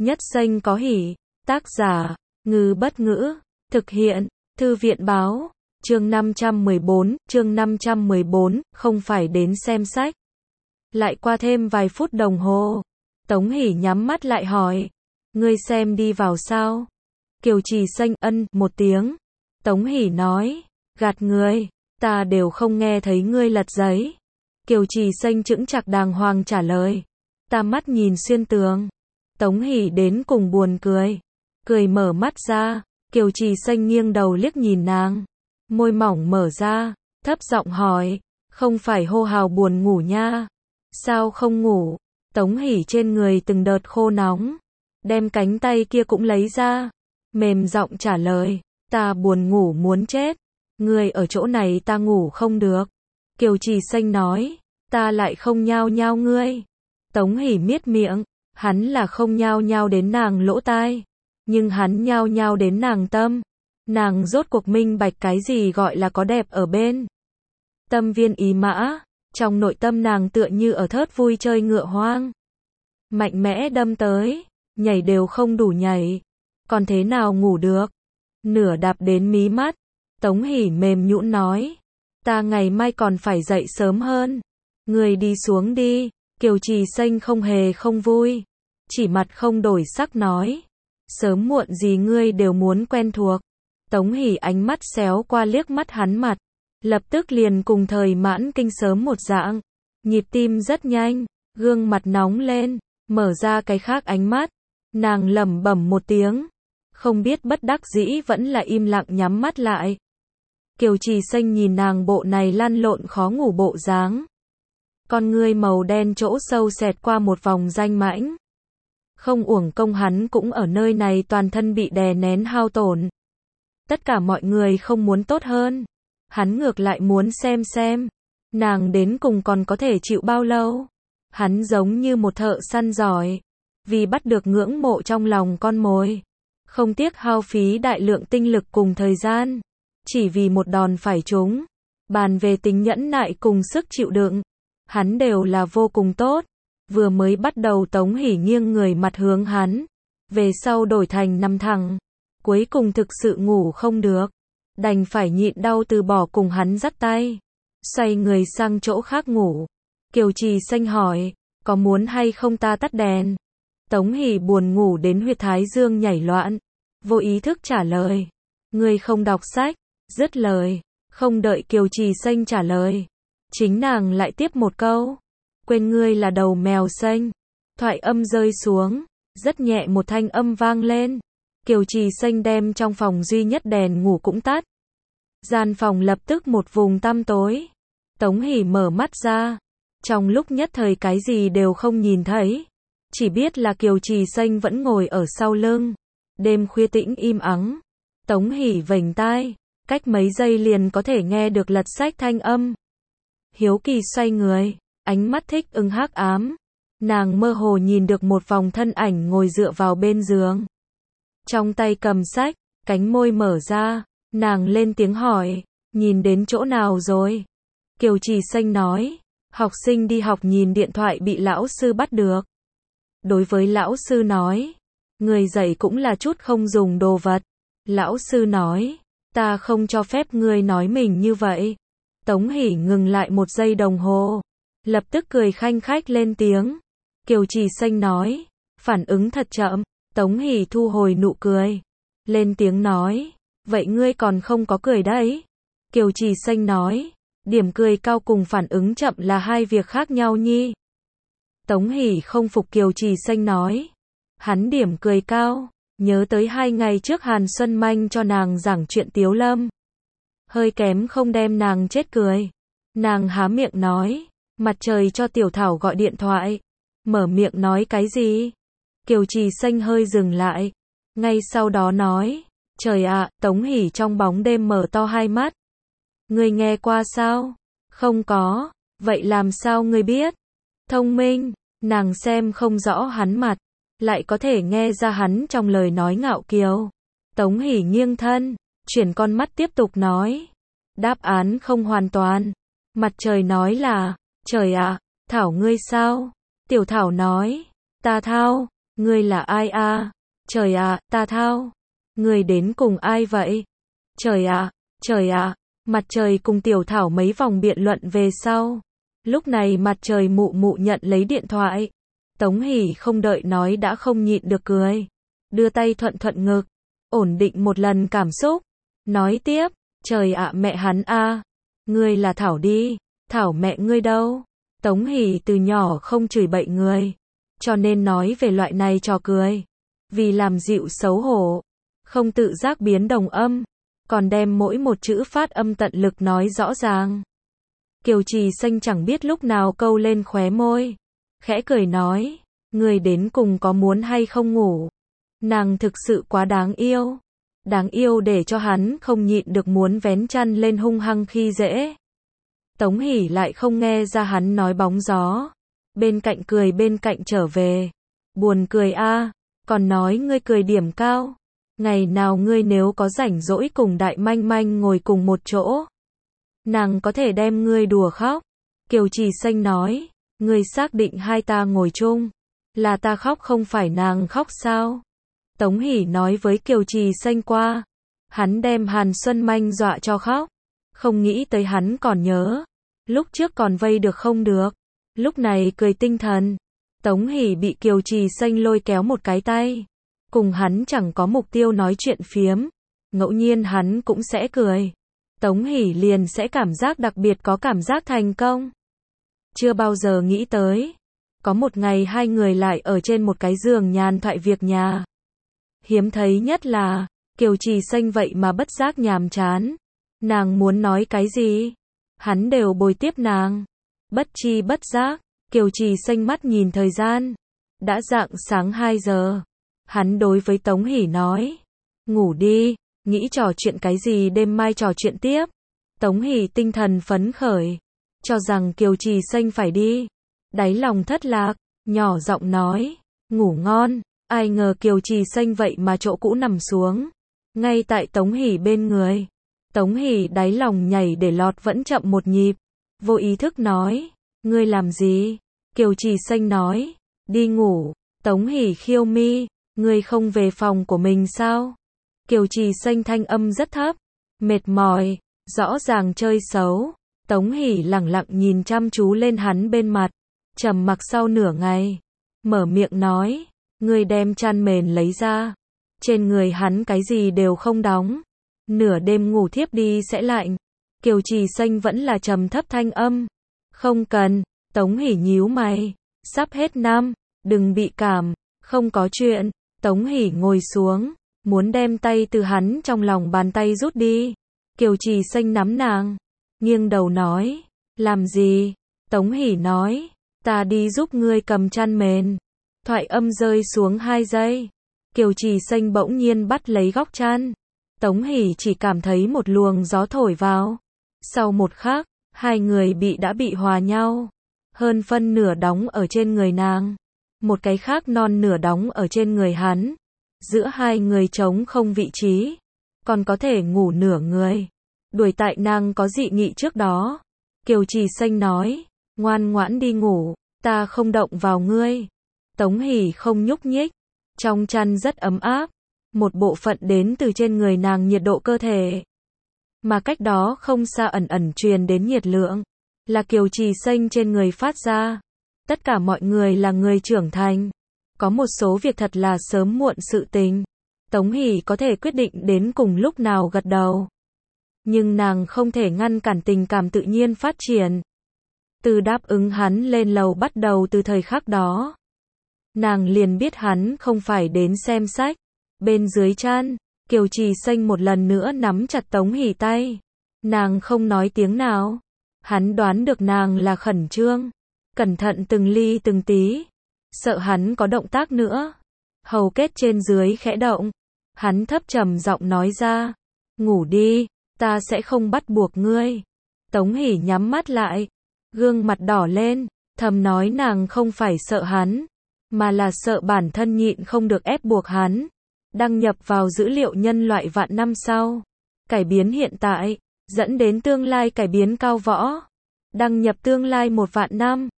nhất xanh có hỉ. Tác giả, Ngư Bất Ngữ. Thực hiện, Thư viện Báo. Chương 514, không phải đến xem sách. Lại qua thêm vài phút đồng hồ. Tống Hỷ nhắm mắt lại hỏi. Ngươi xem đi vào sao? Kiều Trì Xanh ân một tiếng. Tống Hỷ nói. Gạt ngươi, ta đều không nghe thấy ngươi lật giấy. Kiều Trì Xanh chững chạc đàng hoàng trả lời. Ta mắt nhìn xuyên tường. Tống Hỷ đến cùng buồn cười. Cười mở mắt ra. Kiều Trì Xanh nghiêng đầu liếc nhìn nàng. Môi mỏng mở ra. Thấp giọng hỏi. Không phải hô hào buồn ngủ nha. Sao không ngủ? Tống Hỷ trên người từng đợt khô nóng. Đem cánh tay kia cũng lấy ra. Mềm giọng trả lời. Ta buồn ngủ muốn chết. Ngươi ở chỗ này ta ngủ không được. Kiều Trì Xanh nói. Ta lại không nhao nhao ngươi. Tống Hỷ miết miệng. Hắn là không nhao nhao đến nàng lỗ tai. Nhưng hắn nhao nhao đến nàng tâm. Nàng rốt cuộc minh bạch cái gì gọi là có đẹp ở bên. Tâm viên ý mã. Trong nội tâm nàng tựa như ở thớt vui chơi ngựa hoang. Mạnh mẽ đâm tới. Nhảy đều không đủ nhảy. Còn thế nào ngủ được. Nửa đạp đến mí mắt. Tống Hỷ mềm nhũn nói. Ta ngày mai còn phải dậy sớm hơn. Người đi xuống đi. Kiều Trì Xanh không hề không vui. Chỉ mặt không đổi sắc nói. Sớm muộn gì ngươi đều muốn quen thuộc. Tống Hỷ ánh mắt xéo qua liếc mắt hắn mặt. Lập tức liền cùng thời mãn kinh sớm một dạng. Nhịp tim rất nhanh. Gương mặt nóng lên. Mở ra cái khác ánh mắt. Nàng lẩm bẩm một tiếng. Không biết bất đắc dĩ vẫn là im lặng nhắm mắt lại. Kiều Trì Xanh nhìn nàng bộ này lăn lộn khó ngủ bộ dáng. Con ngươi màu đen chỗ sâu xẹt qua một vòng danh mãnh. Không uổng công hắn cũng ở nơi này toàn thân bị đè nén hao tổn. Tất cả mọi người không muốn tốt hơn. Hắn ngược lại muốn xem. Nàng đến cùng còn có thể chịu bao lâu. Hắn giống như một thợ săn giỏi. Vì bắt được ngưỡng mộ trong lòng con mồi. Không tiếc hao phí đại lượng tinh lực cùng thời gian. Chỉ vì một đòn phải trúng. Bàn về tính nhẫn nại cùng sức chịu đựng. Hắn đều là vô cùng tốt. Vừa mới bắt đầu Tống Hỷ nghiêng người mặt hướng hắn. Về sau đổi thành nằm thẳng. Cuối cùng thực sự ngủ không được. Đành phải nhịn đau từ bỏ cùng hắn dắt tay. Xoay người sang chỗ khác ngủ. Kiều Trì Xanh hỏi. Có muốn hay không ta tắt đèn? Tống Hỷ buồn ngủ đến huyệt thái dương nhảy loạn. Vô ý thức trả lời. Ngươi không đọc sách. Dứt lời. Không đợi Kiều Trì Xanh trả lời. Chính nàng lại tiếp một câu. Quên ngươi là đầu mèo xanh. Thoại âm rơi xuống. Rất nhẹ một thanh âm vang lên. Kiều Trì Xanh đem trong phòng duy nhất đèn ngủ cũng tắt. Gian phòng lập tức một vùng tăm tối. Tống Hỷ mở mắt ra. Trong lúc nhất thời cái gì đều không nhìn thấy. Chỉ biết là Kiều Trì Xanh vẫn ngồi ở sau lưng. Đêm khuya tĩnh im ắng. Tống Hỷ vểnh tai. Cách mấy giây liền có thể nghe được lật sách thanh âm. Hiếu kỳ xoay người. Ánh mắt thích ưng hắc ám. Nàng mơ hồ nhìn được một vòng thân ảnh ngồi dựa vào bên giường. Trong tay cầm sách. Cánh môi mở ra. Nàng lên tiếng hỏi. Nhìn đến chỗ nào rồi? Kiều Trì Xanh nói. Học sinh đi học nhìn điện thoại bị lão sư bắt được. Đối với lão sư nói. Người dạy cũng là chút không dùng đồ vật. Lão sư nói. Ta không cho phép ngươi nói mình như vậy. Tống Hỷ ngừng lại một giây đồng hồ. Lập tức cười khanh khách lên tiếng. Kiều Trì Xanh nói. Phản ứng thật chậm. Tống Hỷ thu hồi nụ cười. Lên tiếng nói. Vậy ngươi còn không có cười đấy. Kiều Trì Xanh nói. Điểm cười cao cùng phản ứng chậm là hai việc khác nhau nhi. Tống Hỷ không phục Kiều Trì Xanh nói. Hắn điểm cười cao. Nhớ tới 2 ngày trước Hàn Xuân Manh cho nàng giảng chuyện Tiếu Lâm. Hơi kém không đem nàng chết cười. Nàng há miệng nói. Mặt trời cho Tiểu Thảo gọi điện thoại. Mở miệng nói cái gì? Kiều Trì Xanh hơi dừng lại. Ngay sau đó nói. Trời ạ, Tống Hỷ trong bóng đêm mở to hai mắt. Ngươi nghe qua sao? Không có. Vậy làm sao ngươi biết? Thông minh. Nàng xem không rõ hắn mặt. Lại có thể nghe ra hắn trong lời nói ngạo kiều. Tống Hỷ nghiêng thân. Chuyển con mắt tiếp tục nói. Đáp án không hoàn toàn. Mặt trời nói là. Trời ạ, Thảo ngươi sao? Tiểu Thảo nói. Ta thao. Ngươi là ai a? Trời ạ, ta thao. Ngươi đến cùng ai vậy? Trời ạ. Mặt trời cùng Tiểu Thảo mấy vòng biện luận về sau. Lúc này mặt trời mụ mụ nhận lấy điện thoại. Tống Hỷ không đợi nói đã không nhịn được cười. Đưa tay thuận thuận ngực. Ổn định một lần cảm xúc. Nói tiếp, trời ạ mẹ hắn a. Ngươi là Thảo đi. Thảo mẹ ngươi đâu? Tống Hỷ từ nhỏ không chửi bậy người. Cho nên nói về loại này trò cười. Vì làm dịu xấu hổ. Không tự giác biến đồng âm. Còn đem mỗi một chữ phát âm tận lực nói rõ ràng. Kiều Trì Xanh chẳng biết lúc nào câu lên khóe môi. Khẽ cười nói. Người đến cùng có muốn hay không ngủ? Nàng thực sự quá đáng yêu. Đáng yêu để cho hắn không nhịn được muốn vén chăn lên hung hăng khi dễ. Tống Hỷ lại không nghe ra hắn nói bóng gió. Bên cạnh cười bên cạnh trở về. Buồn cười a. Còn nói ngươi cười điểm cao. Ngày nào ngươi nếu có rảnh rỗi cùng Đại Manh Manh ngồi cùng một chỗ. Nàng có thể đem ngươi đùa khóc. Kiều Trì Xanh nói. Ngươi xác định hai ta ngồi chung. Là ta khóc không phải nàng khóc sao? Tống Hỷ nói với Kiều Trì Xanh qua. Hắn đem Hàn Xuân Manh dọa cho khóc. Không nghĩ tới hắn còn nhớ. Lúc trước còn vây được không được. Lúc này cười tinh thần. Tống Hỷ bị Kiều Trì Xanh lôi kéo một cái tay. Cùng hắn chẳng có mục tiêu nói chuyện phiếm. Ngẫu nhiên hắn cũng sẽ cười. Tống Hỷ liền sẽ cảm giác đặc biệt có cảm giác thành công. Chưa bao giờ nghĩ tới. Có một ngày hai người lại ở trên một cái giường nhàn thoại việc nhà. Hiếm thấy nhất là, Kiều Trì Xanh vậy mà bất giác nhàm chán. Nàng muốn nói cái gì? Hắn đều bồi tiếp nàng. Bất chi bất giác, Kiều Trì Xanh mắt nhìn thời gian. Đã rạng sáng 2 giờ. Hắn đối với Tống Hỷ nói. Ngủ đi, nghĩ trò chuyện cái gì đêm mai trò chuyện tiếp. Tống Hỷ tinh thần phấn khởi. Cho rằng Kiều Trì Xanh phải đi. Đáy lòng thất lạc, nhỏ giọng nói. Ngủ ngon. Ai ngờ Kiều Trì Xanh vậy mà chỗ cũ nằm xuống. Ngay tại Tống Hỷ bên người. Tống Hỷ đáy lòng nhảy để lọt vẫn chậm một nhịp. Vô ý thức nói. Ngươi làm gì? Kiều Trì Xanh nói. Đi ngủ. Tống Hỷ khiêu mi. Ngươi không về phòng của mình sao? Kiều Trì Xanh thanh âm rất thấp. Mệt mỏi. Rõ ràng chơi xấu. Tống Hỷ lẳng lặng nhìn chăm chú lên hắn bên mặt. Trầm mặc sau nửa ngày. Mở miệng nói. Ngươi đem chăn mền lấy ra. Trên người hắn cái gì đều không đóng. Nửa đêm ngủ thiếp đi sẽ lạnh. Kiều Trì Xanh vẫn là trầm thấp thanh âm. Không cần. Tống Hỷ nhíu mày. Sắp hết năm. Đừng bị cảm. Không có chuyện. Tống Hỷ ngồi xuống. Muốn đem tay từ hắn trong lòng bàn tay rút đi. Kiều Trì Xanh nắm nàng. Nghiêng đầu nói. Làm gì? Tống Hỷ nói. Ta đi giúp ngươi cầm chăn mền. Thoại âm rơi xuống 2 giây. Kiều Trì Xanh bỗng nhiên bắt lấy góc chăn. Tống Hỷ chỉ cảm thấy một luồng gió thổi vào. Sau một khắc, hai người đã bị hòa nhau. Hơn phân nửa đóng ở trên người nàng. Một cái khác non nửa đóng ở trên người hắn. Giữa hai người trống không vị trí. Còn có thể ngủ nửa người. Đuổi tại nàng có dị nghị trước đó. Kiều Trì Xanh nói. Ngoan ngoãn đi ngủ. Ta không động vào ngươi. Tống Hỷ không nhúc nhích. Trong chăn rất ấm áp. Một bộ phận đến từ trên người nàng nhiệt độ cơ thể. Mà cách đó không xa ẩn ẩn truyền đến nhiệt lượng. Là Kiều Trì Xanh trên người phát ra. Tất cả mọi người là người trưởng thành. Có một số việc thật là sớm muộn sự tình. Tống Hỷ có thể quyết định đến cùng lúc nào gật đầu. Nhưng nàng không thể ngăn cản tình cảm tự nhiên phát triển. Từ đáp ứng hắn lên lầu bắt đầu từ thời khắc đó. Nàng liền biết hắn không phải đến xem sách. Bên dưới chăn, Kiều Trì Xanh một lần nữa nắm chặt Tống Hỷ tay. Nàng không nói tiếng nào. Hắn đoán được nàng là khẩn trương. Cẩn thận từng ly từng tí. Sợ hắn có động tác nữa. Hầu kết trên dưới khẽ động. Hắn thấp trầm giọng nói ra. Ngủ đi, ta sẽ không bắt buộc ngươi. Tống Hỷ nhắm mắt lại. Gương mặt đỏ lên. Thầm nói nàng không phải sợ hắn. Mà là sợ bản thân nhịn không được ép buộc hắn. Đăng nhập vào dữ liệu nhân loại vạn năm sau. Cải biến hiện tại. Dẫn đến tương lai cải biến cao võ. Đăng nhập tương lai 1 vạn năm.